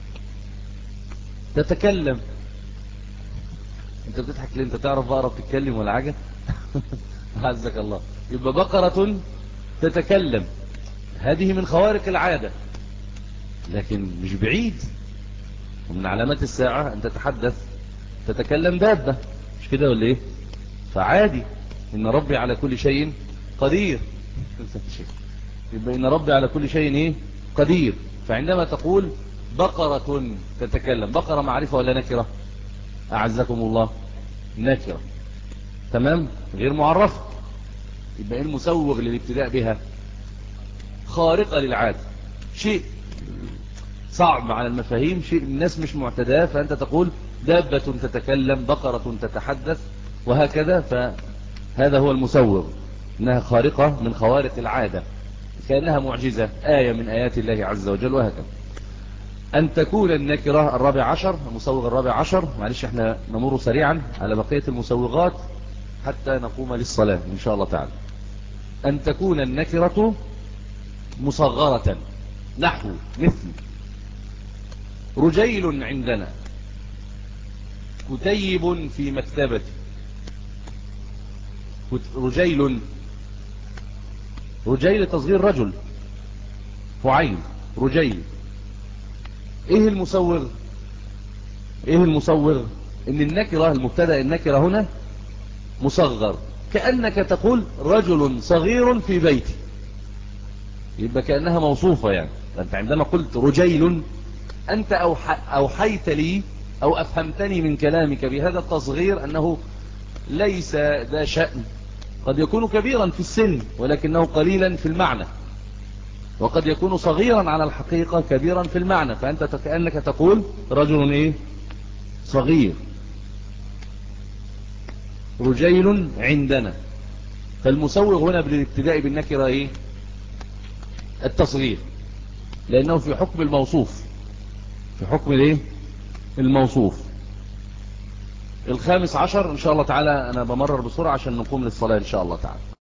تتكلم. انت بتضحك ليه؟ انت تعرف بقرة بتتكلم ولا حاجة؟ عزك الله. يبقى بقرة تتكلم، هذه من خوارق العادة، لكن مش بعيد، ومن علامات الساعة ان تتحدث تتكلم دابة، مش كده ولا ايه؟ فعادي، ان ربي على كل شيء قدير. يبقى ان ربي على كل شيء ايه؟ قدير. فعندما تقول بقرة تتكلم، بقرة معرفة ولا نكرة؟ اعزكم الله، نكرة، تمام، غير معرفة. يبقى ايه المسوغ للابتداء بها؟ خارقة للعادة، شيء صعب على المفاهيم، شيء الناس مش معتداه، فانت تقول دابة تتكلم، بقرة تتحدث، وهكذا. فهذا هو المسوغ، انها خارقة من خوارق العادة، كأنها معجزة، آية من آيات الله عز وجل، وهكذا. أن تكون النكرة الرابع عشر، المسوغ الرابع عشر، معلش احنا نمر سريعا على بقية المسوغات حتى نقوم للصلاة إن شاء الله تعالى. أن تكون النكرة مصغرة، نحو مثل رجيل عندنا، كتيب في مكتبتي. رجيل، رجيل تصغير رجل، فعيل، رجيل. ايه المسوغ؟ ايه المسوغ؟ ان النكرة، المبتدأ النكرة هنا مصغر، كأنك تقول رجل صغير في بيتي، يبقى كأنها موصوفة. يعني انت عندما قلت رجيل، انت اوحيت لي او افهمتني من كلامك بهذا التصغير انه ليس ذا شأن، قد يكون كبيرا في السن ولكنه قليلا في المعنى، وقد يكون صغيرا على الحقيقة كبيرا في المعنى، فأنت كأنك تقول رجل ايه؟ صغير. رجيل عندنا، فالمسوغ هنا بالابتداء بالنكرة ايه؟ التصغير، لأنه في حكم الموصوف، في حكم الايه؟ الموصوف. الخامس عشر إن شاء الله تعالى، أنا بمرر بسرعة عشان نقوم للصلاة إن شاء الله تعالى.